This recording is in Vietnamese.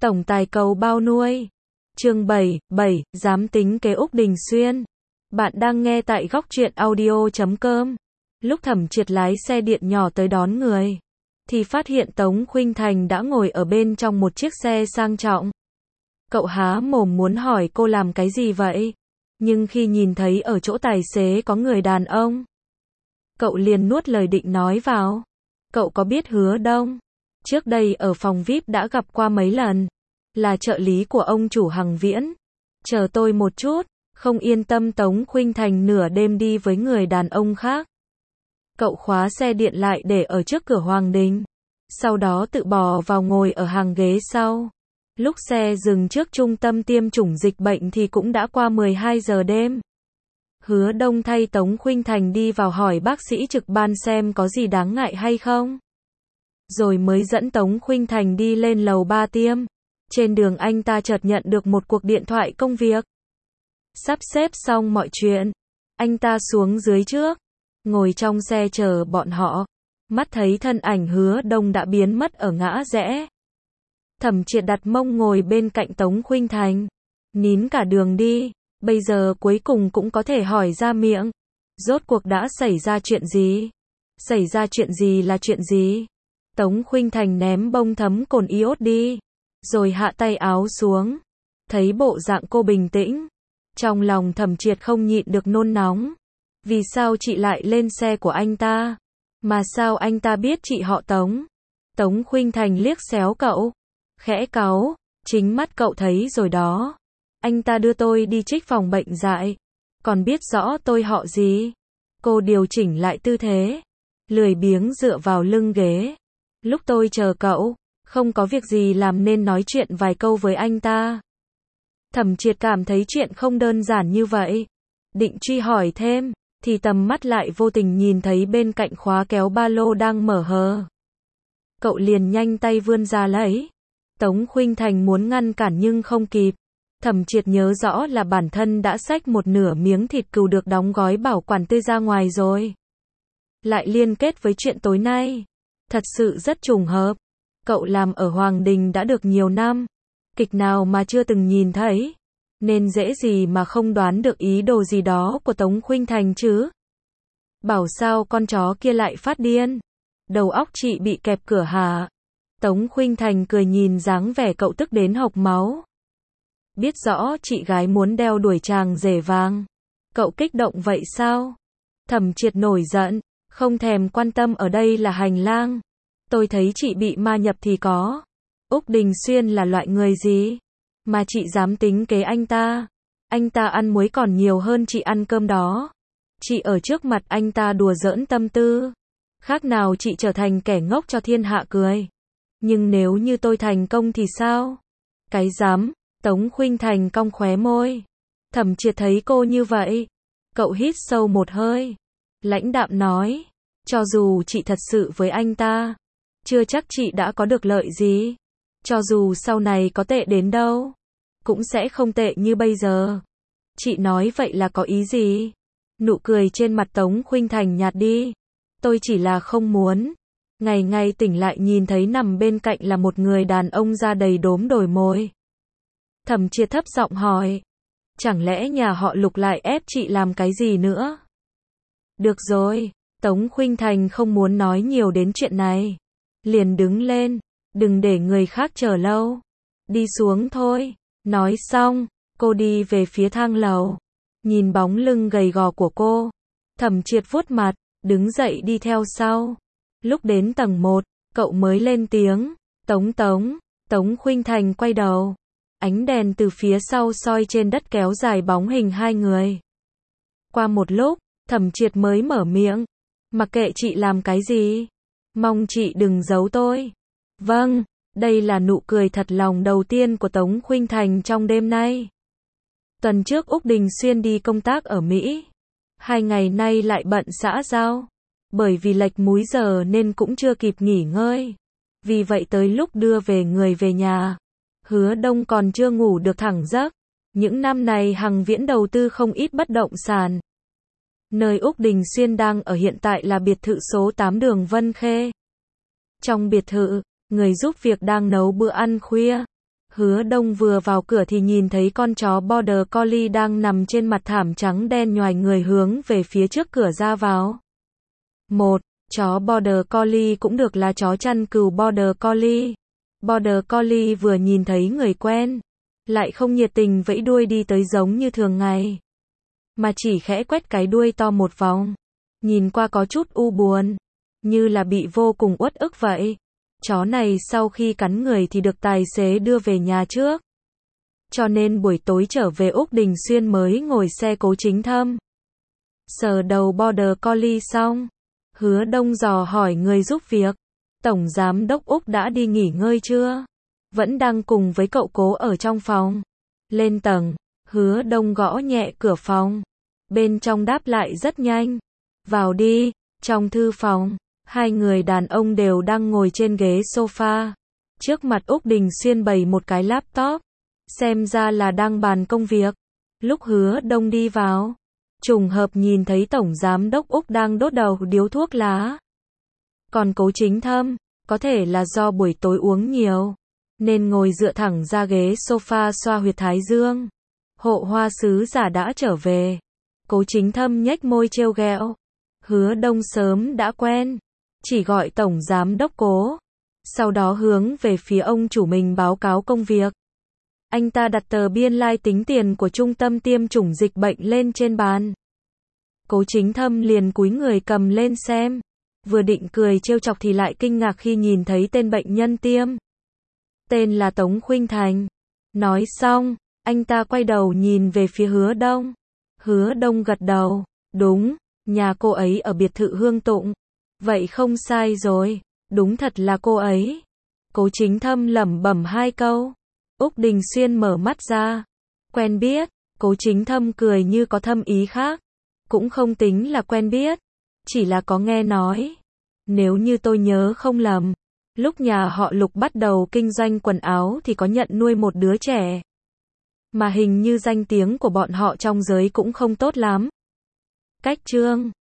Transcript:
Tổng tài cầu bao nuôi. Chương 7, dám tính kế Úc Đình Xuyên. Bạn đang nghe tại Góc Truyện Audio.com. Lúc Thẩm Triệt lái xe điện nhỏ tới đón người, thì phát hiện Tống Khuynh Thành đã ngồi ở bên trong một chiếc xe sang trọng. Cậu há mồm muốn hỏi cô làm cái gì vậy? Nhưng khi nhìn thấy ở chỗ tài xế có người đàn ông, cậu liền nuốt lời định nói vào. Cậu có biết Hứa Đông? Trước đây ở phòng VIP đã gặp qua mấy lần. Là trợ lý của ông chủ Hằng Viễn. Chờ tôi một chút. Không yên tâm Tống Khuynh Thành nửa đêm đi với người đàn ông khác. Cậu khóa xe điện lại để ở trước cửa Hoàng Đình. Sau đó tự bò vào ngồi ở hàng ghế sau. Lúc xe dừng trước trung tâm tiêm chủng dịch bệnh thì cũng đã qua 12 giờ đêm. Hứa Đông thay Tống Khuynh Thành đi vào hỏi bác sĩ trực ban xem có gì đáng ngại hay không. Rồi mới dẫn Tống Khuynh Thành đi lên lầu 3 tiêm. Trên đường anh ta chợt nhận được một cuộc điện thoại công việc. Sắp xếp xong mọi chuyện, anh ta xuống dưới trước, ngồi trong xe chờ bọn họ. Mắt thấy thân ảnh Hứa Đông đã biến mất ở ngã rẽ. Thẩm Triệt đặt mông ngồi bên cạnh Tống Khuynh Thành. Nín cả đường đi, bây giờ cuối cùng cũng có thể hỏi ra miệng. Rốt cuộc đã xảy ra chuyện gì? Xảy ra chuyện gì là chuyện gì? Tống Khuynh Thành ném bông thấm cồn iốt đi, rồi hạ tay áo xuống. Thấy bộ dạng cô bình tĩnh, trong lòng Thẩm Triệt không nhịn được nôn nóng. Vì sao chị lại lên xe của anh ta? Mà sao anh ta biết chị họ Tống? Tống Khuynh Thành liếc xéo cậu, khẽ cáu, chính mắt cậu thấy rồi đó. Anh ta đưa tôi đi trích phòng bệnh dại, còn biết rõ tôi họ gì. Cô điều chỉnh lại tư thế, lười biếng dựa vào lưng ghế. Lúc tôi chờ cậu, không có việc gì làm nên nói chuyện vài câu với anh ta. Thẩm Triệt cảm thấy chuyện không đơn giản như vậy. Định truy hỏi thêm, thì tầm mắt lại vô tình nhìn thấy bên cạnh khóa kéo ba lô đang mở hờ. Cậu liền nhanh tay vươn ra lấy. Tống Khuynh Thành muốn ngăn cản nhưng không kịp. Thẩm Triệt nhớ rõ là bản thân đã xách một nửa miếng thịt cừu được đóng gói bảo quản tươi ra ngoài rồi. Lại liên kết với chuyện tối nay. Thật sự rất trùng hợp. Cậu làm ở Hoàng Đình đã được nhiều năm. Kịch nào mà chưa từng nhìn thấy. Nên dễ gì mà không đoán được ý đồ gì đó của Tống Khuynh Thành chứ. Bảo sao con chó kia lại phát điên. Đầu óc chị bị kẹp cửa hả? Tống Khuynh Thành cười nhìn dáng vẻ cậu tức đến hộc máu. Biết rõ chị gái muốn đeo đuổi chàng rể vàng. Cậu kích động vậy sao? Thẩm Triệt nổi giận, không thèm quan tâm ở đây là hành lang. Tôi thấy chị bị ma nhập thì có. Úc Đình Xuyên là loại người gì? Mà chị dám tính kế anh ta. Anh ta ăn muối còn nhiều hơn chị ăn cơm đó. Chị ở trước mặt anh ta đùa giỡn tâm tư. Khác nào chị trở thành kẻ ngốc cho thiên hạ cười. Nhưng nếu như tôi thành công thì sao? Cái dám. Tống Khuynh Thành cong khóe môi. Thẩm Triệt thấy cô như vậy. Cậu hít sâu một hơi. Lãnh đạm nói. Cho dù chị thật sự với anh ta, chưa chắc chị đã có được lợi gì. Cho dù sau này có tệ đến đâu, cũng sẽ không tệ như bây giờ. Chị nói vậy là có ý gì? Nụ cười trên mặt Tống Khuynh Thành nhạt đi. Tôi chỉ là không muốn ngày ngày tỉnh lại nhìn thấy nằm bên cạnh là một người đàn ông da đầy đốm đồi mồi. Thẩm Triệt thấp giọng hỏi. Chẳng lẽ nhà họ Lục lại ép chị làm cái gì nữa? Được rồi. Tống Khuynh Thành không muốn nói nhiều đến chuyện này. Liền đứng lên. Đừng để người khác chờ lâu. Đi xuống thôi. Nói xong, cô đi về phía thang lầu. Nhìn bóng lưng gầy gò của cô, Thẩm Triệt vuốt mặt, đứng dậy đi theo sau. Lúc đến tầng 1, cậu mới lên tiếng. Tống Khuynh Thành quay đầu. Ánh đèn từ phía sau soi trên đất kéo dài bóng hình hai người. Qua một lúc, Thẩm Triệt mới mở miệng. Mặc kệ chị làm cái gì, mong chị đừng giấu tôi. Vâng, đây là nụ cười thật lòng đầu tiên của Tống Khuynh Thành trong đêm nay. Tuần trước Úc Đình Xuyên đi công tác ở Mỹ. 2 ngày nay lại bận xã giao. Bởi vì lệch múi giờ nên cũng chưa kịp nghỉ ngơi. Vì vậy tới lúc đưa về người về nhà, Hứa Đông còn chưa ngủ được thẳng giấc. Những năm này Hằng Viễn đầu tư không ít bất động sản. Nơi Úc Đình Xuyên đang ở hiện tại là biệt thự số 8 đường Vân Khê. Trong biệt thự, người giúp việc đang nấu bữa ăn khuya. Hứa Đông vừa vào cửa thì nhìn thấy con chó Border Collie đang nằm trên mặt thảm trắng đen nhoài người hướng về phía trước cửa ra vào. Một, chó Border Collie cũng được là chó chăn cừu Border Collie. Border Collie vừa nhìn thấy người quen, lại không nhiệt tình vẫy đuôi đi tới giống như thường ngày, mà chỉ khẽ quét cái đuôi to một vòng, nhìn qua có chút u buồn, như là bị vô cùng uất ức vậy. Chó này sau khi cắn người thì được tài xế đưa về nhà trước, cho nên buổi tối trở về Úc Đình Xuyên mới ngồi xe Cố Chính Thâm. Sờ đầu Border Collie xong, Hứa Đông dò hỏi người giúp việc, Tổng Giám đốc Úc đã đi nghỉ ngơi chưa? Vẫn đang cùng với cậu Cố ở trong phòng. Lên tầng, Hứa Đông gõ nhẹ cửa phòng. Bên trong đáp lại rất nhanh. Vào đi. Trong thư phòng, hai người đàn ông đều đang ngồi trên ghế sofa. Trước mặt Úc Đình Xuyên bày một cái laptop, xem ra là đang bàn công việc. Lúc Hứa Đông đi vào, trùng hợp nhìn thấy Tổng Giám đốc Úc đang đốt đầu điếu thuốc lá. Còn Cố Chính Thâm, có thể là do buổi tối uống nhiều, nên ngồi dựa thẳng ra ghế sofa xoa huyệt thái dương. Hộ hoa sứ giả đã trở về. Cố Chính Thâm nhếch môi trêu ghẹo. Hứa Đông sớm đã quen, chỉ gọi Tổng Giám đốc Cố, sau đó hướng về phía ông chủ mình báo cáo công việc. Anh ta đặt tờ biên lai tính tiền của trung tâm tiêm chủng dịch bệnh lên trên bàn. Cố Chính Thâm liền cúi người cầm lên xem, vừa định cười trêu chọc thì lại kinh ngạc khi nhìn thấy tên bệnh nhân tiêm. Tên là Tống Khuynh Thành. Nói xong, anh ta quay đầu nhìn về phía Hứa Đông. Hứa Đông gật đầu, đúng, nhà cô ấy ở biệt thự Hương Tụng. Vậy không sai rồi, đúng thật là cô ấy. Cố Chính Thâm lẩm bẩm hai câu. Úc Đình Xuyên mở mắt ra. Quen biết. Cố Chính Thâm cười như có thâm ý khác. Cũng không tính là quen biết, chỉ là có nghe nói. Nếu như tôi nhớ không lầm, lúc nhà họ Lục bắt đầu kinh doanh quần áo thì có nhận nuôi một đứa trẻ. Mà hình như danh tiếng của bọn họ trong giới cũng không tốt lắm. Cách chương